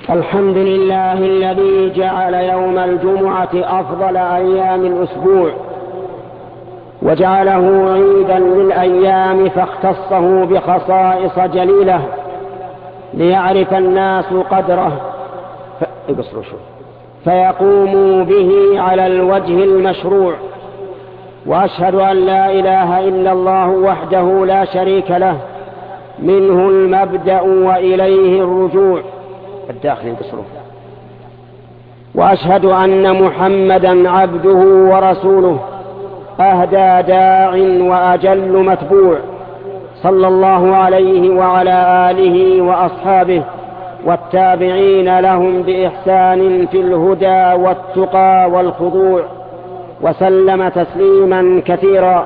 الحمد لله الذي جعل يوم الجمعة أفضل أيام الأسبوع وجعله عيدا للأيام، فاختصه بخصائص جليلة ليعرف الناس قدره فيقوموا به على الوجه المشروع. وأشهد أن لا إله إلا الله وحده لا شريك له، منه المبدأ وإليه الرجوع. وأشهد أن محمدا عبده ورسوله، أهدى داع وأجل متبوع، صلى الله عليه وعلى آله وأصحابه والتابعين لهم بإحسان في الهدى والتقى والخضوع، وسلم تسليما كثيرا.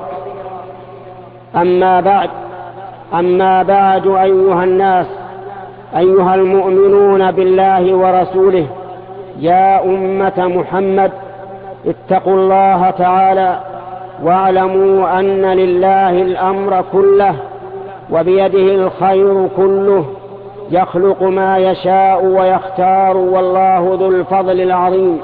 أما بعد أيها الناس، أيها المؤمنون بالله ورسوله، يا أمة محمد، اتقوا الله تعالى واعلموا أن لله الأمر كله وبيده الخير كله، يخلق ما يشاء ويختار، والله ذو الفضل العظيم.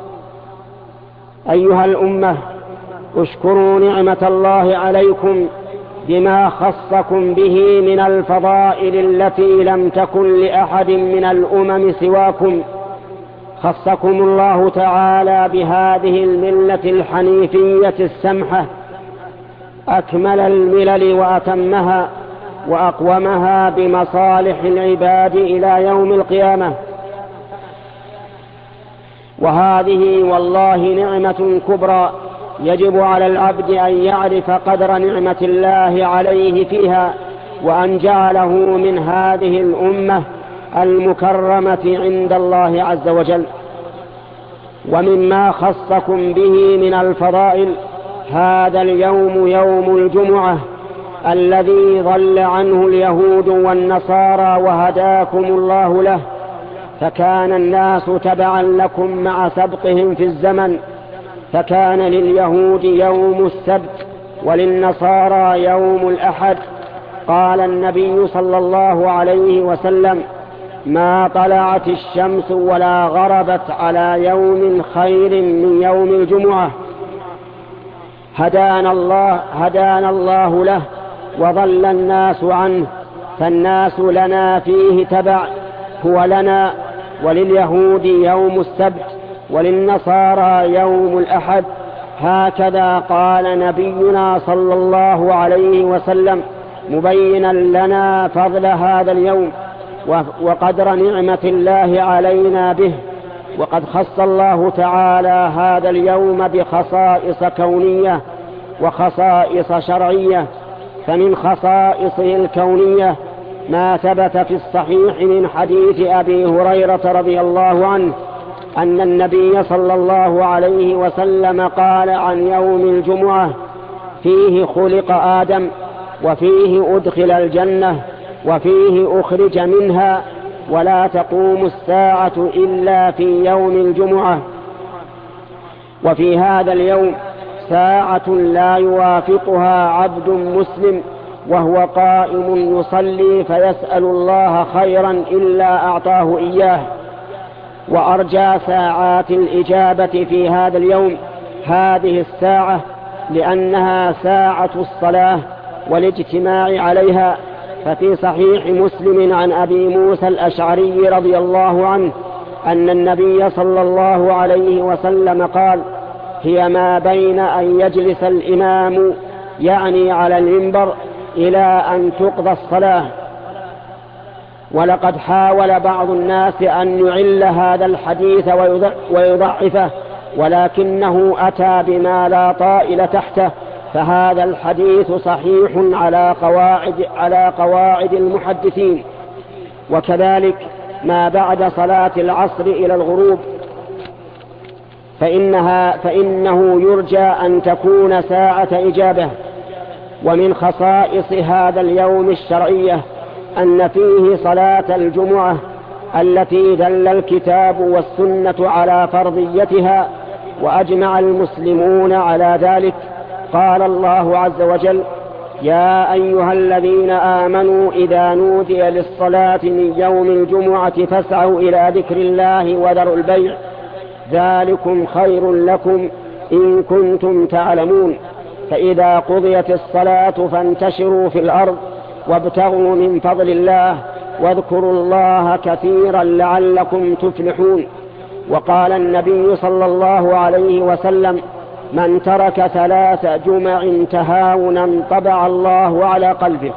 أيها الأمة، اشكروا نعمة الله عليكم بما خصكم به من الفضائل التي لم تكن لأحد من الأمم سواكم. خصكم الله تعالى بهذه الملة الحنيفية السمحة، أكمل الملل وأتمها وأقومها بمصالح العباد إلى يوم القيامة. وهذه والله نعمة كبرى يجب على العبد أن يعرف قدر نعمة الله عليه فيها، وأن جعله من هذه الأمة المكرمة عند الله عز وجل. ومما خصكم به من الفضائل هذا اليوم، يوم الجمعة، الذي ضل عنه اليهود والنصارى وهداكم الله له، فكان الناس تبعا لكم مع سبقهم في الزمن، فكان لليهود يوم السبت وللنصارى يوم الأحد. قال النبي صلى الله عليه وسلم: ما طلعت الشمس ولا غربت على يوم خير من يوم الجمعة، هدانا الله له وضل الناس عنه، فالناس لنا فيه تبع، هو لنا ولليهود يوم السبت وللنصارى يوم الأحد. هكذا قال نبينا صلى الله عليه وسلم، مبينا لنا فضل هذا اليوم وقدر نعمة الله علينا به. وقد خص الله تعالى هذا اليوم بخصائص كونية وخصائص شرعية. فمن خصائصه الكونية ما ثبت في الصحيح من حديث أبي هريرة رضي الله عنه أن النبي صلى الله عليه وسلم قال عن يوم الجمعة: فيه خلق آدم، وفيه أدخل الجنة، وفيه أخرج منها، ولا تقوم الساعة إلا في يوم الجمعة. وفي هذا اليوم ساعة لا يوافقها عبد مسلم وهو قائم يصلي فيسأل الله خيرا إلا أعطاه إياه. وأرجى ساعات الإجابة في هذا اليوم هذه الساعة، لأنها ساعة الصلاة والاجتماع عليها. ففي صحيح مسلم عن أبي موسى الأشعري رضي الله عنه أن النبي صلى الله عليه وسلم قال: هي ما بين أن يجلس الإمام، يعني على المنبر، إلى أن تقضى الصلاة. ولقد حاول بعض الناس أن يعل هذا الحديث ويضعفه، ولكنه أتى بما لا طائل تحته، فهذا الحديث صحيح على قواعد المحدثين. وكذلك ما بعد صلاة العصر إلى الغروب فإنه يرجى أن تكون ساعة إجابة. ومن خصائص هذا اليوم الشرعية أن فيه صلاة الجمعة التي دل الكتاب والسنة على فرضيتها، وأجمع المسلمون على ذلك. قال الله عز وجل: يا أيها الذين آمنوا إذا نودي للصلاة من يوم الجمعة فاسعوا إلى ذكر الله وذروا البيع ذلكم خير لكم إن كنتم تعلمون. فإذا قضيت الصلاة فانتشروا في الأرض وابتغوا من فضل الله واذكروا الله كثيرا لعلكم تفلحون. وقال النبي صلى الله عليه وسلم: من ترك 3 جمع تهاونا طبع الله على قلبه.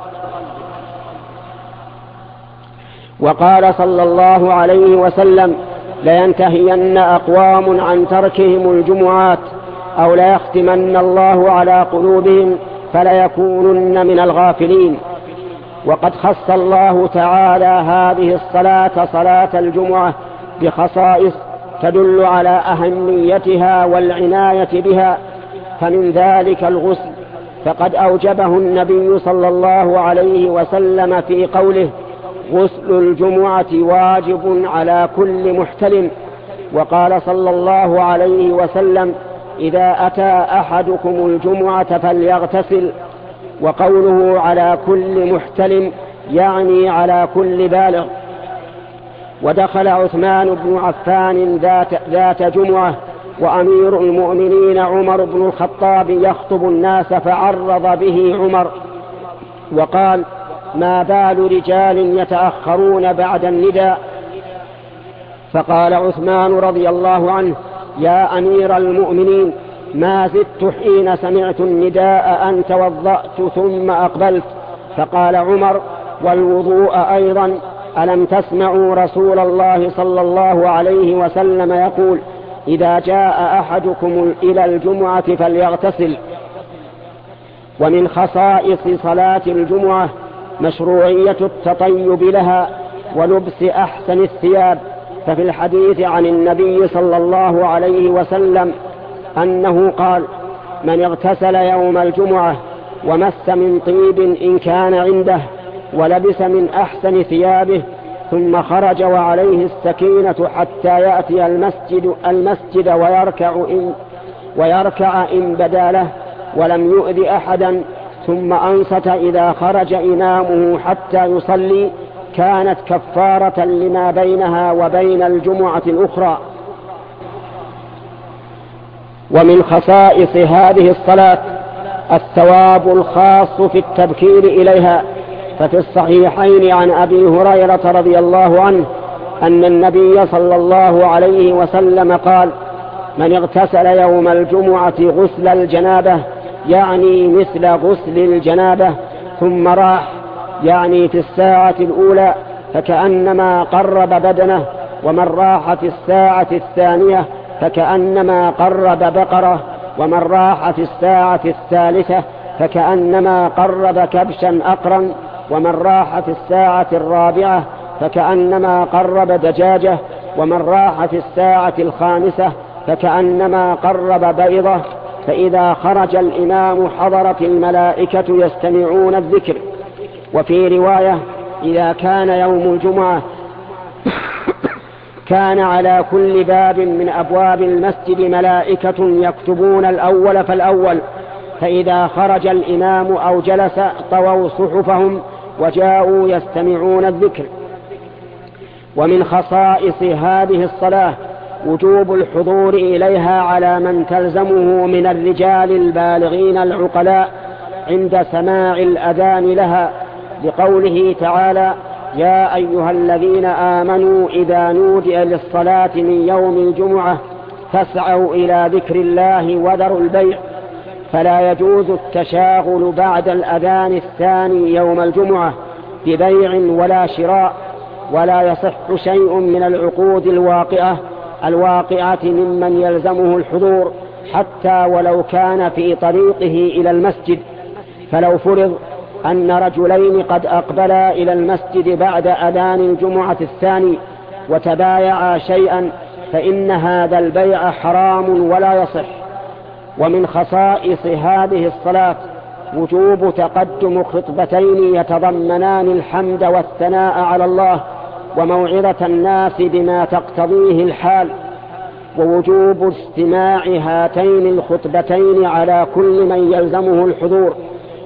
وقال صلى الله عليه وسلم: لينتهين أقوام عن تركهم الجمعات أو ليختمن الله على قلوبهم فليكونن من الغافلين. وقد خص الله تعالى هذه الصلاة صلاة الجمعة بخصائص تدل على أهميتها والعناية بها، فمن ذلك الغسل، فقد أوجبه النبي صلى الله عليه وسلم في قوله: غسل الجمعة واجب على كل محتلم. وقال صلى الله عليه وسلم: إذا أتى أحدكم الجمعة فليغتسل. وقوله على كل محتلم يعني على كل بالغ. ودخل عثمان بن عفان ذات جمعة وأمير المؤمنين عمر بن الخطاب يخطب الناس فعرض به عمر وقال: ما بال رجال يتأخرون بعد النداء؟ فقال عثمان رضي الله عنه: يا أمير المؤمنين، ما زدت حين سمعت النداء أن توضأت ثم أقبلت. فقال عمر: والوضوء أيضا، ألم تسمعوا رسول الله صلى الله عليه وسلم يقول: إذا جاء أحدكم إلى الجمعة فليغتسل. ومن خصائص صلاة الجمعة مشروعية التطيب لها ولبس أحسن الثياب. ففي الحديث عن النبي صلى الله عليه وسلم أنه قال: من اغتسل يوم الجمعة ومس من طيب إن كان عنده ولبس من أحسن ثيابه ثم خرج وعليه السكينة حتى يأتي المسجد ويركع إن بدا له ولم يؤذ أحدا ثم أنصت إذا خرج إمامه حتى يصلي كانت كفارة لما بينها وبين الجمعة الأخرى. ومن خصائص هذه الصلاة الثواب الخاص في التبكير إليها. ففي الصحيحين عن أبي هريرة رضي الله عنه أن النبي صلى الله عليه وسلم قال: من اغتسل يوم الجمعة غسل الجنابة يعني مثل غسل الجنابة ثم راح يعني في الساعة الأولى فكأنما قرب بدنه، ومن راح في الساعة الثانية فكأنما قرب بقرة، ومن راح في الساعة الثالثة فكأنما قرب كبشا أقرا، ومن راح في الساعة الرابعة فكأنما قرب دجاجة، ومن راح في الساعة الخامسة فكأنما قرب بيضة. فإذا خرج الإمام حضرت الملائكة يستمعون الذكر. وفي رواية: إذا كان يوم الجمعة كان على كل باب من أبواب المسجد ملائكة يكتبون الأول فالأول، فإذا خرج الإمام أو جلس طووا صحفهم وجاءوا يستمعون الذكر. ومن خصائص هذه الصلاة وجوب الحضور إليها على من تلزمه من الرجال البالغين العقلاء عند سماع الأذان لها، لقوله تعالى: يا أيها الذين آمنوا إذا نودي للصلاة من يوم الجمعة فاسعوا إلى ذكر الله وذروا البيع. فلا يجوز التشاغل بعد الأذان الثاني يوم الجمعة ببيع ولا شراء، ولا يصح شيء من العقود الواقعة ممن يلزمه الحضور حتى ولو كان في طريقه إلى المسجد. فلو فرض أن رجلين قد أقبلا إلى المسجد بعد أذان الجمعة الثاني وتبايعا شيئا فإن هذا البيع حرام ولا يصح. ومن خصائص هذه الصلاة وجوب تقدم خطبتين يتضمنان الحمد والثناء على الله وموعظة الناس بما تقتضيه الحال، ووجوب استماع هاتين الخطبتين على كل من يلزمه الحضور،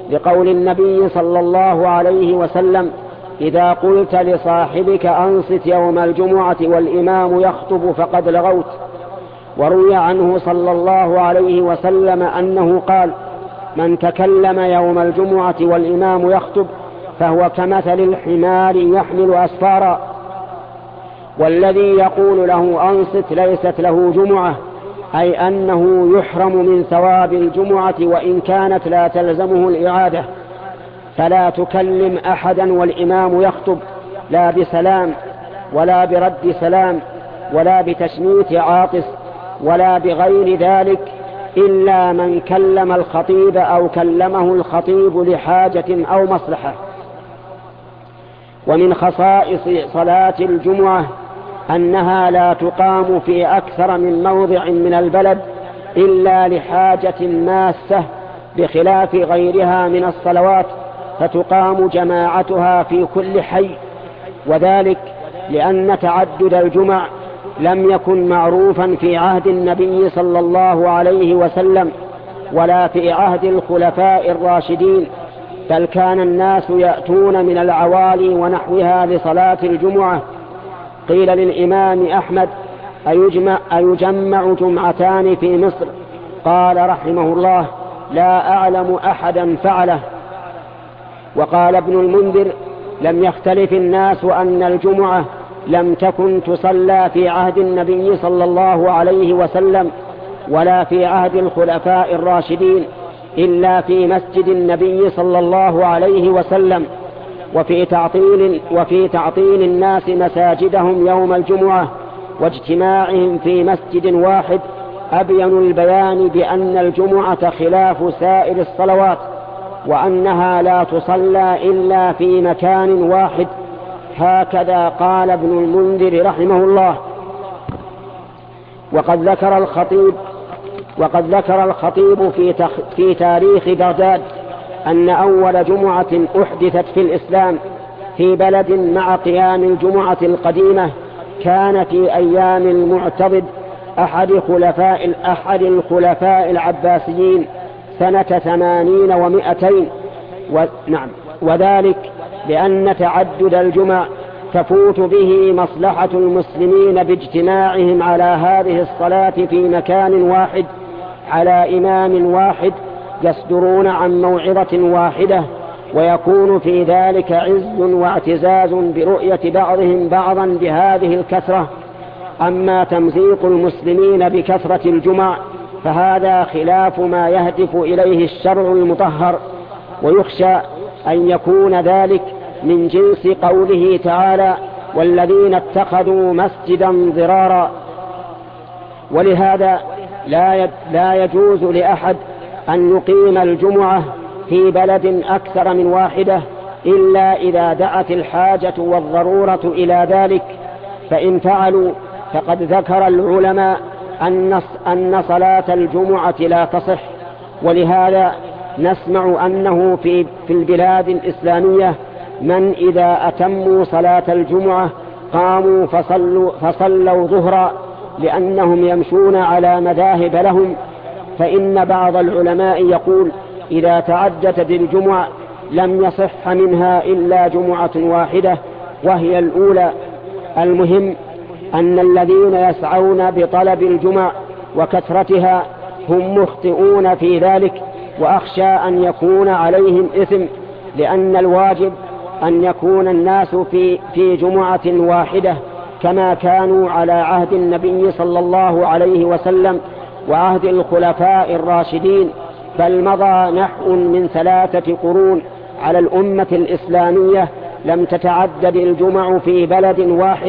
لقول النبي صلى الله عليه وسلم: إذا قلت لصاحبك أنصت يوم الجمعة والإمام يخطب فقد لغوت. وروي عنه صلى الله عليه وسلم أنه قال: من تكلم يوم الجمعة والإمام يخطب فهو كمثل الحمار يحمل أسفارا. والذي يقول له أنصت ليست له جمعة، أي أنه يحرم من ثواب الجمعة وإن كانت لا تلزمه الإعادة. فلا تكلم أحدا والإمام يخطب، لا بسلام ولا برد سلام ولا بتشميت عاطس ولا بغير ذلك، إلا من كلم الخطيب أو كلمه الخطيب لحاجة أو مصلحة. ومن خصائص صلاة الجمعة أنها لا تقام في أكثر من موضع من البلد إلا لحاجة ماسة، بخلاف غيرها من الصلوات فتقام جماعتها في كل حي. وذلك لأن تعدد الجمع لم يكن معروفا في عهد النبي صلى الله عليه وسلم ولا في عهد الخلفاء الراشدين، بل كان الناس يأتون من العوالي ونحوها لصلاة الجمعة. قيل للإمام أحمد: أيجمع جمعتان في مصر؟ قال رحمه الله: لا أعلم أحدا فعله. وقال ابن المنذر: لم يختلف الناس أن الجمعة لم تكن تصلى في عهد النبي صلى الله عليه وسلم ولا في عهد الخلفاء الراشدين إلا في مسجد النبي صلى الله عليه وسلم، وفي تعطيل الناس مساجدهم يوم الجمعة واجتماعهم في مسجد واحد أبين البيان بأن الجمعة خلاف سائر الصلوات، وأنها لا تصلى إلا في مكان واحد. هكذا قال ابن المنذر رحمه الله. وقد ذكر الخطيب في تاريخ بغداد أن أول جمعة أحدثت في الإسلام في بلد مع قيام الجمعة القديمة كان في أيام المعتضد أحد الخلفاء العباسيين سنة 80 و200. وذلك لأن تعدد الجمع تفوت به مصلحة المسلمين باجتماعهم على هذه الصلاة في مكان واحد على إمام واحد يصدرون عن موعظة واحدة، ويكون في ذلك عز واعتزاز برؤية بعضهم بعضا بهذه الكثرة. أما تمزيق المسلمين بكثرة الجمع فهذا خلاف ما يهدف إليه الشرع المطهر، ويخشى أن يكون ذلك من جنس قوله تعالى: والذين اتخذوا مسجدا ضرارا. ولهذا لا يجوز لأحد أن يقيم الجمعة في بلد أكثر من واحدة إلا إذا دعت الحاجة والضرورة إلى ذلك، فإن فعلوا فقد ذكر العلماء أن صلاة الجمعة لا تصح. ولهذا نسمع أنه في البلاد الإسلامية من إذا أتموا صلاة الجمعة قاموا فصلوا ظهرا لأنهم يمشون على مذاهب لهم. فإن بعض العلماء يقول: إذا تعددت الجمعة لم يصح منها إلا جمعة واحدة وهي الأولى. المهم أن الذين يسعون بطلب الجمع وكثرتها هم مخطئون في ذلك، وأخشى أن يكون عليهم إثم، لأن الواجب أن يكون الناس في جمعة واحدة كما كانوا على عهد النبي صلى الله عليه وسلم وعهد الخلفاء الراشدين، بل مضى نحو من 3 قرون على الأمة الإسلامية لم تتعدد الجمع في بلد واحد.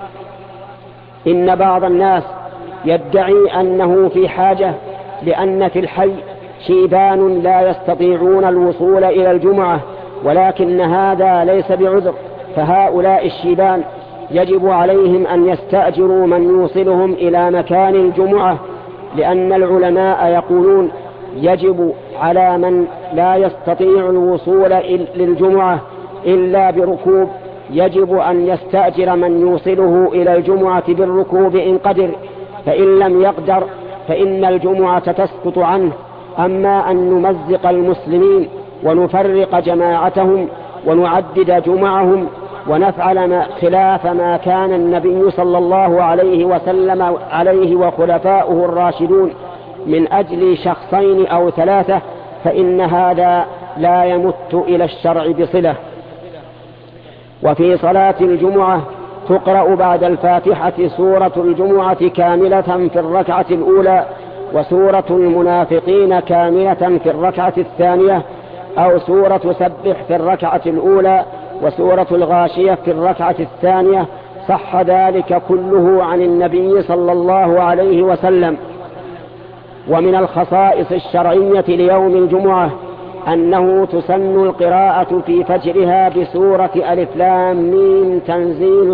إن بعض الناس يدعي أنه في حاجة لأن في الحي شيبان لا يستطيعون الوصول إلى الجمعة، ولكن هذا ليس بعذر، فهؤلاء الشيبان يجب عليهم أن يستأجروا من يوصلهم إلى مكان الجمعة، لأن العلماء يقولون يجب على من لا يستطيع الوصول للجمعة إلا بركوب يجب أن يستأجر من يوصله إلى الجمعة بالركوب إن قدر، فإن لم يقدر فإن الجمعة تسقط عنه. أما أن نمزق المسلمين ونفرق جماعتهم ونعدد جمعهم ونفعل خلاف ما كان النبي صلى الله عليه وسلم عليه وخلفاؤه الراشدون من أجل شخصين أو ثلاثة، فإن هذا لا يمت إلى الشرع بصلة. وفي صلاة الجمعة تقرأ بعد الفاتحة سورة الجمعة كاملة في الركعة الأولى، وسورة المنافقين كاملة في الركعة الثانية، أو سورة سبح في الركعة الأولى وسورة الغاشية في الركعة الثانية. صح ذلك كله عن النبي صلى الله عليه وسلم. ومن الخصائص الشرعية ليوم الجمعة أنه تسن القراءة في فجرها بسورة ألف لام ميم تنزيل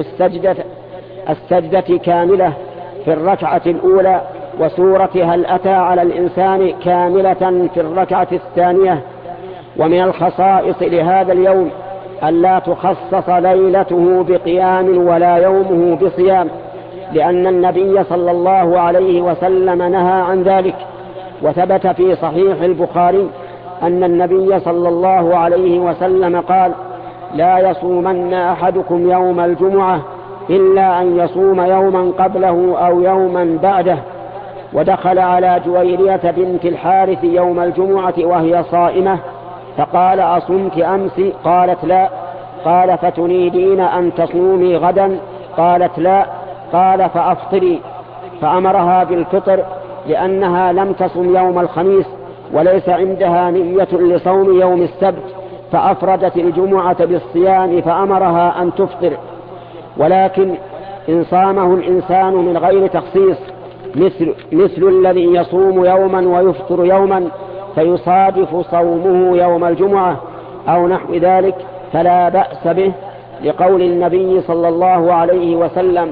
السجدة كاملة في الركعة الأولى، وسورة هل أتى على الإنسان كاملة في الركعة الثانية. ومن الخصائص لهذا اليوم ألا تخصص ليلته بقيام ولا يومه بصيام، لأن النبي صلى الله عليه وسلم نهى عن ذلك. وثبت في صحيح البخاري أن النبي صلى الله عليه وسلم قال: لا يصومن أحدكم يوم الجمعة إلا أن يصوم يوما قبله أو يوما بعده. ودخل على جويرية بنت الحارث يوم الجمعة وهي صائمة فقال: أصمت أمس؟ قالت: لا. قال: فتريدين أن تصومي غدا؟ قالت: لا. قال: فأفطري. فأمرها بالفطر لأنها لم تصم يوم الخميس وليس عندها نية لصوم يوم السبت، فأفردت الجمعة بالصيام فأمرها أن تفطر. ولكن إن صامه الإنسان من غير تخصيص مثل الذي يصوم يوما ويفطر يوما فيصادف صومه يوم الجمعة أو نحو ذلك فلا بأس به، لقول النبي صلى الله عليه وسلم: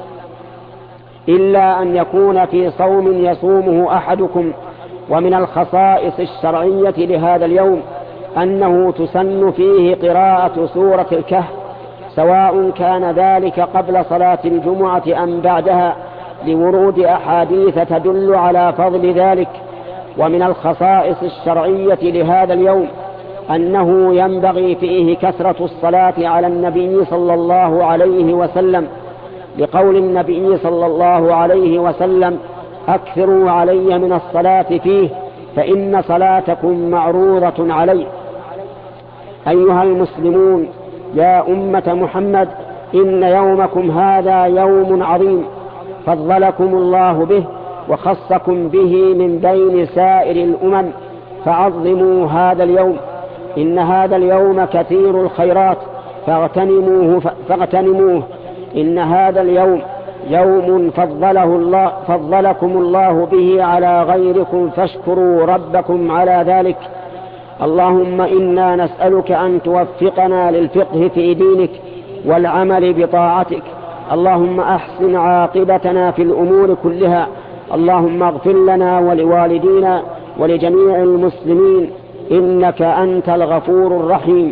إلا أن يكون في صوم يصومه أحدكم. ومن الخصائص الشرعية لهذا اليوم أنه تسن فيه قراءة سورة الكهف، سواء كان ذلك قبل صلاة الجمعة أم بعدها، لورود أحاديث تدل على فضل ذلك. ومن الخصائص الشرعية لهذا اليوم أنه ينبغي فيه كثرة الصلاة على النبي صلى الله عليه وسلم، لقول النبي صلى الله عليه وسلم: أكثروا علي من الصلاة فيه فإن صلاتكم معروضة علي. أيها المسلمون، يا أمة محمد، إن يومكم هذا يوم عظيم فضلكم الله به وخصكم به من بين سائر الأمم، فعظموا هذا اليوم. إن هذا اليوم كثير الخيرات فاغتنموه. إن هذا اليوم يوم فضلكم الله به على غيركم، فاشكروا ربكم على ذلك. اللهم إنا نسألك أن توفقنا للفقه في دينك والعمل بطاعتك. اللهم أحسن عاقبتنا في الأمور كلها. اللهم اغفر لنا ولوالدينا ولجميع المسلمين، إنك أنت الغفور الرحيم.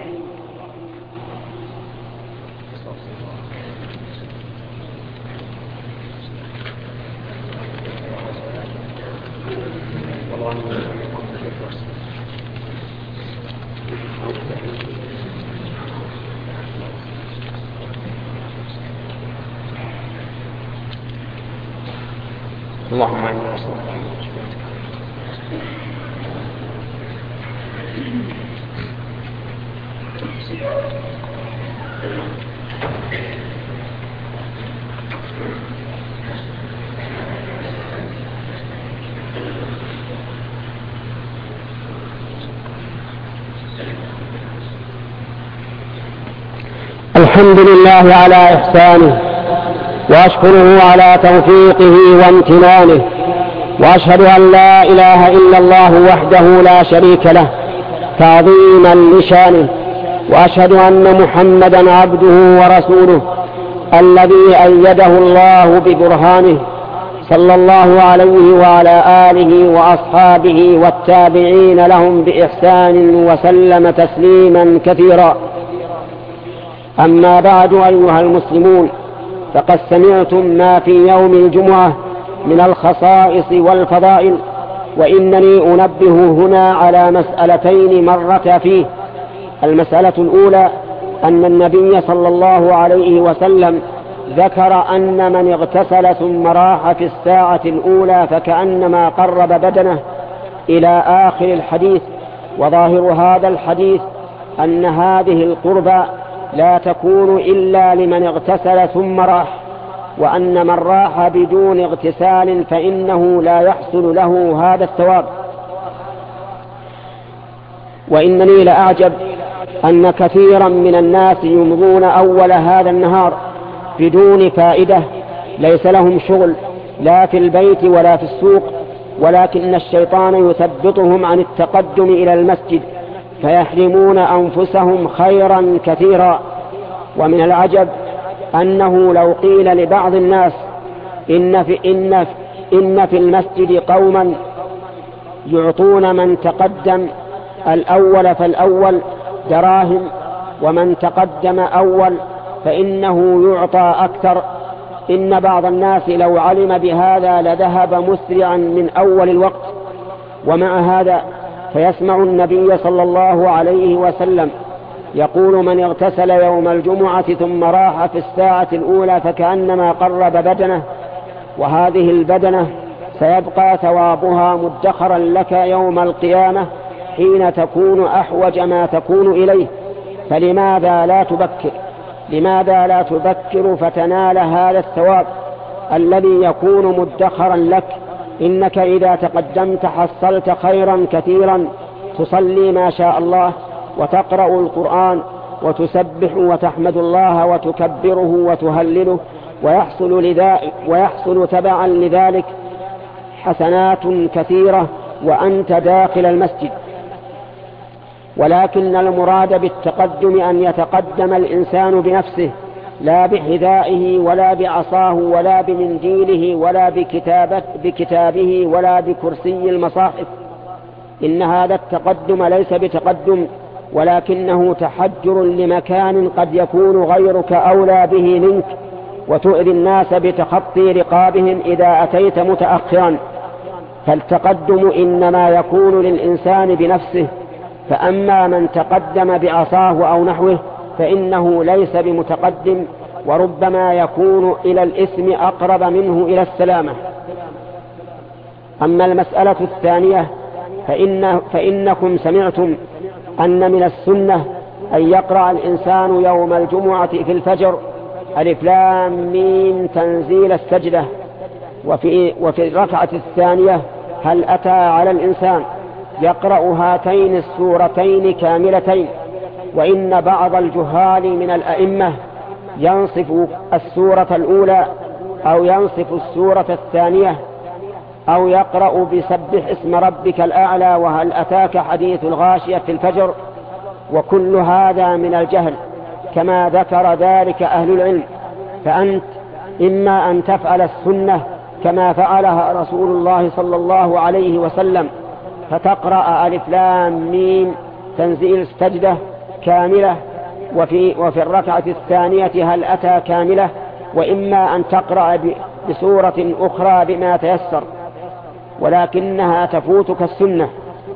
اللهم إنا نسألك. الحمد لله على إحسانه، وأشكره على توفيقه وامتنانه، وأشهد أن لا إله إلا الله وحده لا شريك له تعظيما لشانه، وأشهد أن محمدا عبده ورسوله الذي أيده الله ببرهانه، صلى الله عليه وعلى آله وأصحابه والتابعين لهم بإحسان وسلم تسليما كثيرا. أما بعد، أيها المسلمون، فقد سمعتم ما في يوم الجمعة من الخصائص والفضائل، وإنني أنبه هنا على مسألتين مرت فيه. المسألة الأولى أن النبي صلى الله عليه وسلم ذكر أن من اغتسل ثم راح في الساعة الأولى فكأنما قرب بدنه إلى آخر الحديث. وظاهر هذا الحديث أن هذه القربى لا تكون إلا لمن اغتسل ثم راح، وأن من راح بدون اغتسال فإنه لا يحصل له هذا الثواب. وإنني لأعجب أن كثيرا من الناس يمضون أول هذا النهار بدون فائدة، ليس لهم شغل لا في البيت ولا في السوق، ولكن الشيطان يثبطهم عن التقدم إلى المسجد فيحرمون أنفسهم خيرا كثيرا. ومن العجب أنه لو قيل لبعض الناس إن في المسجد قوما يعطون من تقدم الأول فالأول دراهم، ومن تقدم أول فإنه يعطى أكثر، إن بعض الناس لو علم بهذا لذهب مسرعا من أول الوقت. ومع هذا فيسمع النبي صلى الله عليه وسلم يقول: من اغتسل يوم الجمعة ثم راح في الساعة الأولى فكأنما قرب بدنه، وهذه البدنة سيبقى ثوابها مدخرا لك يوم القيامة حين تكون أحوج ما تكون إليه. فلماذا لا تبكر؟ لماذا لا تبكر فتنال هذا الثواب الذي يكون مدخرا لك؟ إنك إذا تقدمت حصلت خيرا كثيرا، تصلي ما شاء الله، وتقرأ القرآن، وتسبح وتحمد الله وتكبره وتهلله، ويحصل تبعا لذلك حسنات كثيرة وأنت داخل المسجد. ولكن المراد بالتقدم أن يتقدم الإنسان بنفسه، لا بحذائه ولا بعصاه ولا بمنديله ولا بكتابه ولا بكرسي المصاحف. إن هذا التقدم ليس بتقدم، ولكنه تحجر لمكان قد يكون غيرك أولى به منك، وتؤذي الناس بتخطي رقابهم إذا أتيت متأخرا. فالتقدم إنما يكون للإنسان بنفسه، فأما من تقدم بعصاه أو نحوه فإنه ليس بمتقدم، وربما يكون إلى الإثم أقرب منه إلى السلامة. أما المسألة الثانية فإنكم سمعتم أن من السنة أن يقرأ الإنسان يوم الجمعة في الفجر ألف لام ميم تنزيل السجدة، وفي الركعة الثانية هل أتى على الإنسان يقرأ هاتين السورتين كاملتين. وإن بعض الجهال من الأئمة ينصف السورة الأولى أو ينصف السورة الثانية أو يقرأ بسبح اسم ربك الأعلى وهل أتاك حديث الغاشية في الفجر، وكل هذا من الجهل كما ذكر ذلك أهل العلم. فأنت إما أن تفعل السنة كما فعلها رسول الله صلى الله عليه وسلم فتقرأ ألف لام ميم تنزيل السجدة كاملة، وفي الركعة الثانية هل أتى كاملة، وإما أن تقرأ بسورة أخرى بما تيسر، ولكنها تفوتك السنة.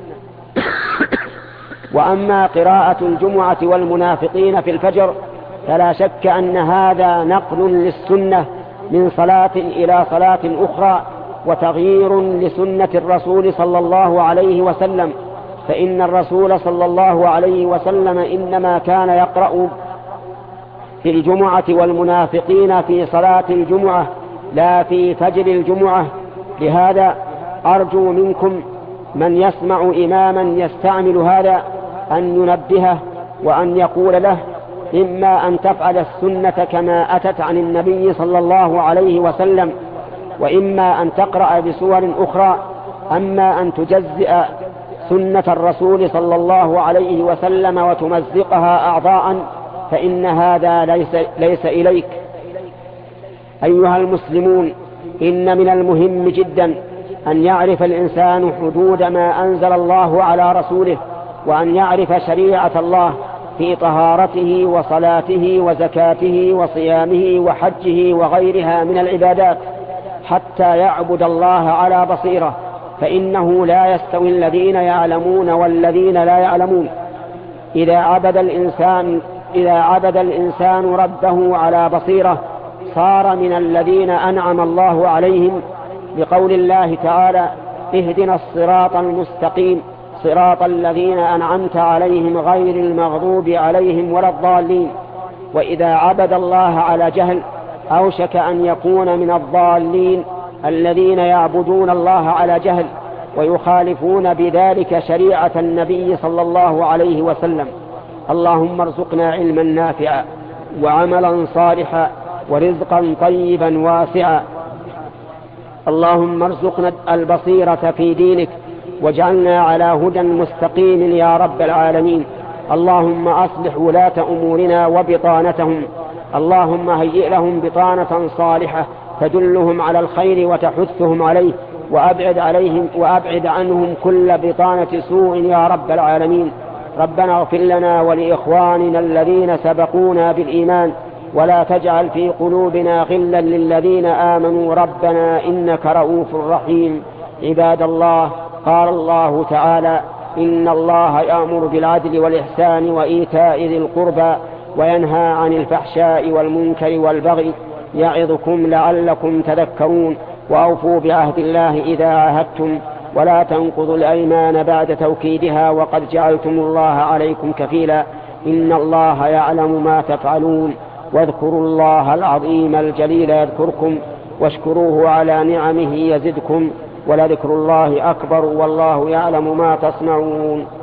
وأما قراءة الجمعة والمنافقين في الفجر فلا شك أن هذا نقل للسنة من صلاة إلى صلاة أخرى، وتغيير لسنة الرسول صلى الله عليه وسلم. فإن الرسول صلى الله عليه وسلم إنما كان يقرأ في الجمعة والمنافقين في صلاة الجمعة لا في فجر الجمعة. لهذا أرجو منكم من يسمع إماما يستعمل هذا أن ينبهه وأن يقول له: إما أن تفعل السنة كما أتت عن النبي صلى الله عليه وسلم، وإما أن تقرأ بسور أخرى. أما أن تجزئ سنة الرسول صلى الله عليه وسلم وتمزقها أعضاء فإن هذا ليس إليك. أيها المسلمون، إن من المهم جدا أن يعرف الإنسان حدود ما أنزل الله على رسوله، وأن يعرف شريعة الله في طهارته وصلاته وزكاته وصيامه وحجه وغيرها من العبادات، حتى يعبد الله على بصيرة فإنه لا يستوي الذين يعلمون والذين لا يعلمون. إذا عبد الإنسان ربه على بصيرة صار من الذين أنعم الله عليهم، بقول الله تعالى: اهدنا الصراط المستقيم صراط الذين أنعمت عليهم غير المغضوب عليهم ولا الضالين. وإذا عبد الله على جهل أوشك أن يكون من الضالين الذين يعبدون الله على جهل ويخالفون بذلك شريعة النبي صلى الله عليه وسلم. اللهم ارزقنا علما نافعا وعملا صالحا ورزقا طيبا واسعا. اللهم ارزقنا البصيرة في دينك واجعلنا على هدى مستقيم يا رب العالمين. اللهم أصلح ولاة أمورنا وبطانتهم، اللهم هيئ لهم بطانة صالحة تدلهم على الخير وتحثهم عليه، وأبعد عنهم كل بطانة سوء يا رب العالمين. ربنا اغفر لنا ولإخواننا الذين سبقونا بالإيمان ولا تجعل في قلوبنا غلا للذين آمنوا ربنا إنك رؤوف رحيم. عباد الله، قال الله تعالى: إن الله يأمر بالعدل والإحسان وإيتاء ذي القربى وينهى عن الفحشاء والمنكر والبغي يعظكم لعلكم تذكرون. وأوفوا بعهد الله إذا عاهدتم ولا تنقضوا الأيمان بعد توكيدها وقد جعلتم الله عليكم كفيلا. إن الله يعلم ما تفعلون. واذكروا الله العظيم الجليل يذكركم واشكروه على نعمه يزدكم ولذكر الله أكبر والله يعلم ما تصنعون.